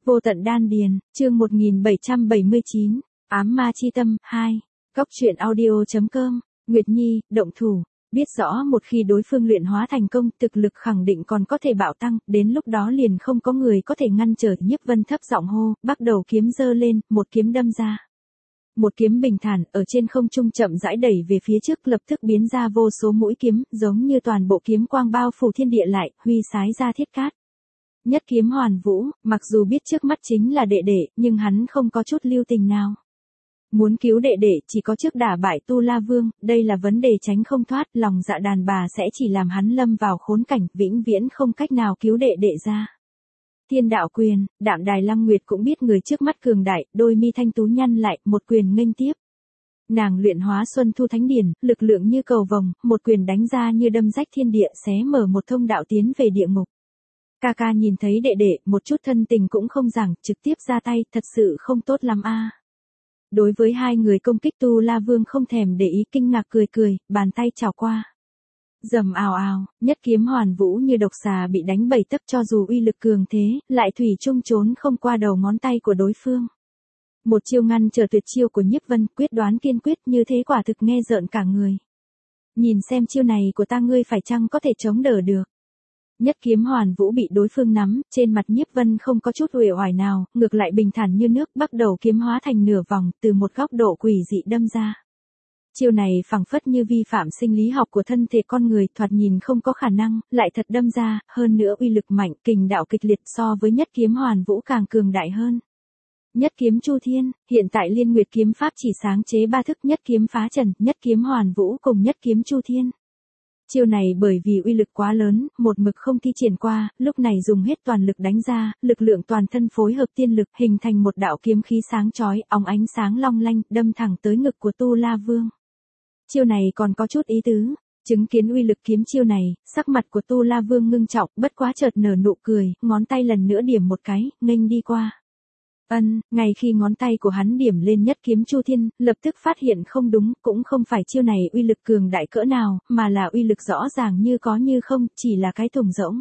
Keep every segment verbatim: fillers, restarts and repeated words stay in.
Vô tận đan điền, chương một nghìn bảy trăm bảy mươi chín, ám ma chi tâm, hai. Góc truyện audio.com, Nguyệt Nhi, động thủ, biết rõ một khi đối phương luyện hóa thành công, thực lực khẳng định còn có thể bạo tăng, đến lúc đó liền không có người có thể ngăn trở. Nhiếp Vân thấp giọng hô, bắt đầu kiếm giơ lên, một kiếm đâm ra. Một kiếm bình thản, ở trên không trung chậm rãi đẩy về phía trước, lập tức biến ra vô số mũi kiếm, giống như toàn bộ kiếm quang bao phủ thiên địa lại, huy sái ra thiết cát. Nhất kiếm hoàn vũ, mặc dù biết trước mắt chính là đệ đệ, nhưng hắn không có chút lưu tình nào. Muốn cứu đệ đệ chỉ có trước đả bại Tu La Vương, đây là vấn đề tránh không thoát, lòng dạ đàn bà sẽ chỉ làm hắn lâm vào khốn cảnh, vĩnh viễn không cách nào cứu đệ đệ ra. Thiên đạo quyền, Đạm Đài Lăng Nguyệt cũng biết người trước mắt cường đại, đôi mi thanh tú nhăn lại, một quyền nghênh tiếp. Nàng luyện hóa Xuân Thu Thánh Điển, lực lượng như cầu vồng, một quyền đánh ra như đâm rách thiên địa, xé mở một thông đạo tiến về địa ngục. Ca ca nhìn thấy đệ đệ, một chút thân tình cũng không rằng, trực tiếp ra tay, thật sự không tốt lắm a. Đối với hai người công kích, Tu La Vương không thèm để ý, kinh ngạc cười cười, bàn tay chảo qua. Rầm ào ào, nhất kiếm hoàn vũ như độc xà bị đánh bảy tấc, cho dù uy lực cường thế, lại thủy chung trốn không qua đầu ngón tay của đối phương. Một chiêu ngăn trở tuyệt chiêu của Nhiếp Vân, quyết đoán kiên quyết, như thế quả thực nghe rợn cả người. Nhìn xem chiêu này của ta, ngươi phải chăng có thể chống đỡ được. Nhất kiếm hoàn vũ bị đối phương nắm, trên mặt Nhiếp Vân không có chút uể oải nào, ngược lại bình thản như nước, bắt đầu kiếm hóa thành nửa vòng, từ một góc độ quỷ dị đâm ra. Chiêu này phảng phất như vi phạm sinh lý học của thân thể con người, thoạt nhìn không có khả năng, lại thật đâm ra, hơn nữa uy lực mạnh, kình đạo kịch liệt, so với nhất kiếm hoàn vũ càng cường đại hơn. Nhất kiếm Chu Thiên, hiện tại Liên Nguyệt kiếm pháp chỉ sáng chế ba thức, nhất kiếm phá trần, nhất kiếm hoàn vũ cùng nhất kiếm Chu Thiên. Chiêu này bởi vì uy lực quá lớn, một mực không thi triển qua, lúc này dùng hết toàn lực đánh ra, lực lượng toàn thân phối hợp tiên lực, hình thành một đạo kiếm khí sáng chói, óng ánh sáng long lanh, đâm thẳng tới ngực của Tu La Vương. Chiêu này còn có chút ý tứ, chứng kiến uy lực kiếm chiêu này, sắc mặt của Tu La Vương ngưng trọng, bất quá chợt nở nụ cười, ngón tay lần nữa điểm một cái, nghênh đi qua. Ân, ngay khi ngón tay của hắn điểm lên nhất kiếm Chu Thiên, lập tức phát hiện không đúng, cũng không phải chiêu này uy lực cường đại cỡ nào, mà là uy lực rõ ràng như có như không, chỉ là cái thùng rỗng.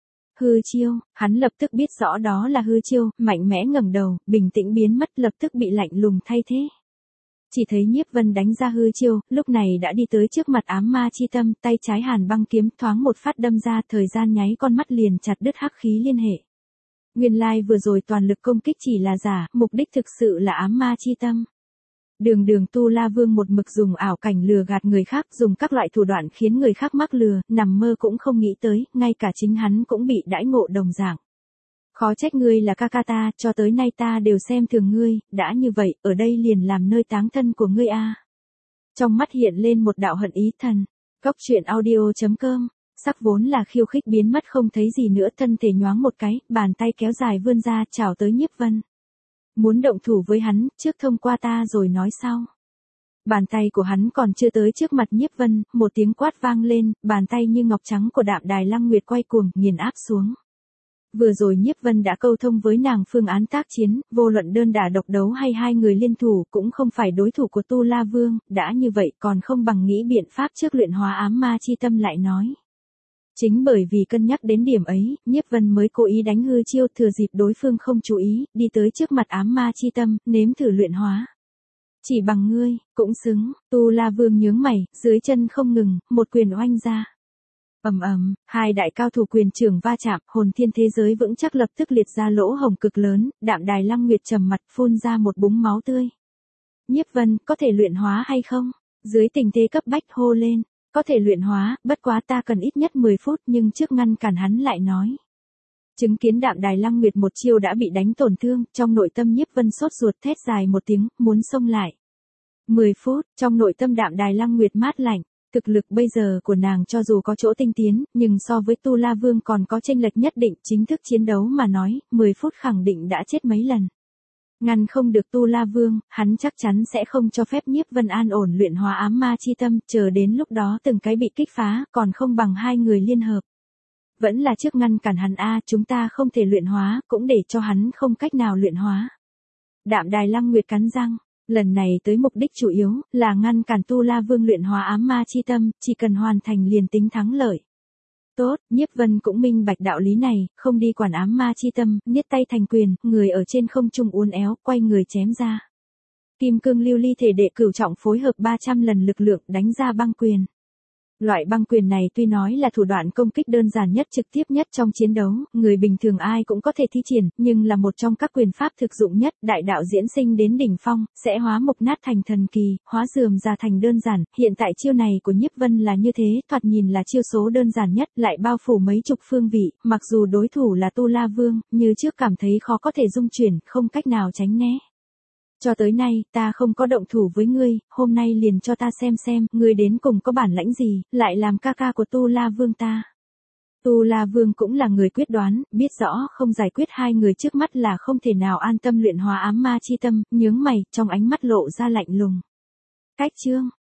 Hư chiêu, hắn lập tức biết rõ đó là hư chiêu, mạnh mẽ ngẩng đầu, bình tĩnh biến mất, lập tức bị lạnh lùng thay thế. Chỉ thấy Nhiếp Vân đánh ra hư chiêu, lúc này đã đi tới trước mặt ám ma chi tâm, tay trái hàn băng kiếm thoáng một phát đâm ra, thời gian nháy con mắt liền chặt đứt hắc khí liên hệ. Nguyên lai vừa rồi toàn lực công kích chỉ là giả, mục đích thực sự là ám ma chi tâm. Đường đường Tu La Vương một mực dùng ảo cảnh lừa gạt người khác, dùng các loại thủ đoạn khiến người khác mắc lừa, nằm mơ cũng không nghĩ tới, ngay cả chính hắn cũng bị đãi ngộ đồng dạng. Khó trách ngươi là ca ca ta, cho tới nay ta đều xem thường ngươi, đã như vậy, ở đây liền làm nơi táng thân của ngươi a. Trong mắt hiện lên một đạo hận ý thần. Góc truyện audio.com, sắc vốn là khiêu khích biến mất không thấy gì nữa, thân thể nhoáng một cái, bàn tay kéo dài vươn ra, chào tới Nhiếp Vân. Muốn động thủ với hắn, trước thông qua ta rồi nói sau. Bàn tay của hắn còn chưa tới trước mặt Nhiếp Vân, một tiếng quát vang lên, bàn tay như ngọc trắng của Đạm Đài Lăng Nguyệt quay cuồng, nghiền áp xuống. Vừa rồi Nhiếp Vân đã câu thông với nàng phương án tác chiến, vô luận đơn đả độc đấu hay hai người liên thủ, cũng không phải đối thủ của Tu La Vương, đã như vậy còn không bằng nghĩ biện pháp trước luyện hóa ám ma chi tâm lại nói. Chính bởi vì cân nhắc đến điểm ấy, Nhiếp Vân mới cố ý đánh hư chiêu, thừa dịp đối phương không chú ý, đi tới trước mặt ám ma chi tâm, nếm thử luyện hóa. Chỉ bằng ngươi, cũng xứng. Tu La Vương nhướng mày, dưới chân không ngừng, một quyền oanh ra. Ầm ầm, hai đại cao thủ quyền trưởng va chạm, hồn thiên thế giới vững chắc lập tức liệt ra lỗ hổng cực lớn, Đạm Đài Lăng Nguyệt trầm mặt phun ra một búng máu tươi. Nhiếp Vân, có thể luyện hóa hay không? Dưới tình thế cấp bách hô lên. Có thể luyện hóa, bất quá ta cần ít nhất mười phút, nhưng trước ngăn cản hắn lại nói. Chứng kiến Đạm Đài Lăng Nguyệt một chiêu đã bị đánh tổn thương, trong nội tâm Nhiếp Vân sốt ruột thét dài một tiếng, muốn xông lại. mười phút, trong nội tâm Đạm Đài Lăng Nguyệt mát lạnh, thực lực bây giờ của nàng cho dù có chỗ tinh tiến, nhưng so với Tu La Vương còn có chênh lệch nhất định, chính thức chiến đấu mà nói, mười phút khẳng định đã chết mấy lần. Ngăn không được Tu La Vương, hắn chắc chắn sẽ không cho phép Nhiếp Vân an ổn luyện hóa ám ma chi tâm, chờ đến lúc đó từng cái bị kích phá, còn không bằng hai người liên hợp. Vẫn là trước ngăn cản hắn a, chúng ta không thể luyện hóa, cũng để cho hắn không cách nào luyện hóa. Đạm Đài Lăng Nguyệt cắn răng, lần này tới mục đích chủ yếu là ngăn cản Tu La Vương luyện hóa ám ma chi tâm, chỉ cần hoàn thành liền tính thắng lợi. Tốt, Nhiếp Vân cũng minh bạch đạo lý này, không đi quản ám ma chi tâm, niết tay thành quyền, người ở trên không trung uốn éo, quay người chém ra. Kim cương lưu ly thể đệ cửu trọng phối hợp ba trăm lần lực lượng đánh ra băng quyền. Loại băng quyền này tuy nói là thủ đoạn công kích đơn giản nhất trực tiếp nhất trong chiến đấu, người bình thường ai cũng có thể thi triển, nhưng là một trong các quyền pháp thực dụng nhất, đại đạo diễn sinh đến đỉnh phong, sẽ hóa mục nát thành thần kỳ, hóa rườm ra thành đơn giản, hiện tại chiêu này của Nhiếp Vân là như thế, thoạt nhìn là chiêu số đơn giản nhất, lại bao phủ mấy chục phương vị, mặc dù đối thủ là Tu La Vương, như trước cảm thấy khó có thể dung chuyển, không cách nào tránh né. Cho tới nay, ta không có động thủ với ngươi, hôm nay liền cho ta xem xem, ngươi đến cùng có bản lãnh gì, lại làm ca ca của Tu La Vương ta. Tu La Vương cũng là người quyết đoán, biết rõ không giải quyết hai người trước mắt là không thể nào an tâm luyện hóa ám ma chi tâm, nhướng mày, trong ánh mắt lộ ra lạnh lùng. Cách chương,